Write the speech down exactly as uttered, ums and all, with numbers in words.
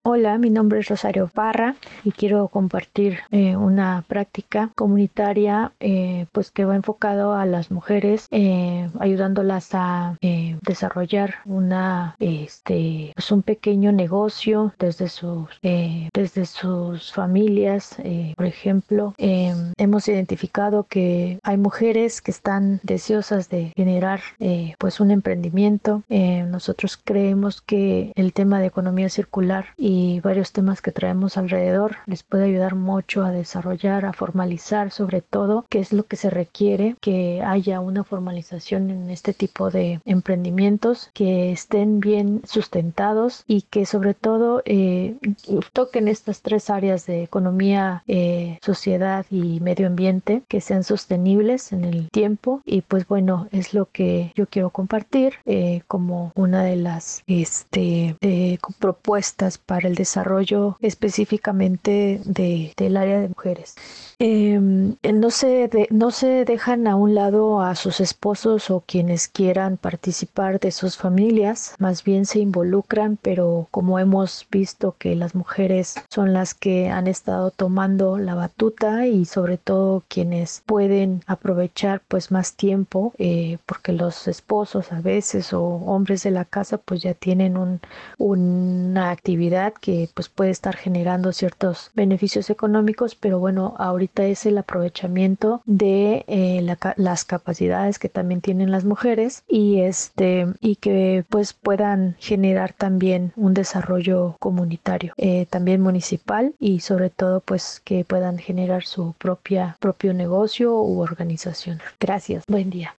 Hola, mi nombre es Rosario Parra y quiero compartir eh, una práctica comunitaria eh, pues que va enfocado a las mujeres, eh, ayudándolas a eh, desarrollar una este pues un pequeño negocio desde sus eh, desde sus familias. Eh, por ejemplo, eh, hemos identificado que hay mujeres que están deseosas de generar eh, pues un emprendimiento. Eh, nosotros creemos que el tema de economía circular y y varios temas que traemos alrededor les puede ayudar mucho a desarrollar, a formalizar sobre todo qué es lo que se requiere, que haya una formalización en este tipo de emprendimientos, que estén bien sustentados y que sobre todo eh, toquen estas tres áreas de economía, eh, sociedad y medio ambiente, que sean sostenibles en el tiempo. Y pues bueno, es lo que yo quiero compartir eh, como una de las este, eh, propuestas para el desarrollo específicamente de, del área de mujeres. Eh, no, se de, no se dejan a un lado a sus esposos o quienes quieran participar de sus familias, más bien se involucran, pero como hemos visto que las mujeres son las que han estado tomando la batuta y sobre todo quienes pueden aprovechar pues más tiempo, eh, porque los esposos a veces o hombres de la casa pues ya tienen un, una actividad que pues puede estar generando ciertos beneficios económicos, pero bueno, ahorita es el aprovechamiento de eh, la, las capacidades que también tienen las mujeres y este y que pues puedan generar también un desarrollo comunitario, eh, también municipal y sobre todo pues que puedan generar su propia propio negocio u organización. Gracias, buen día.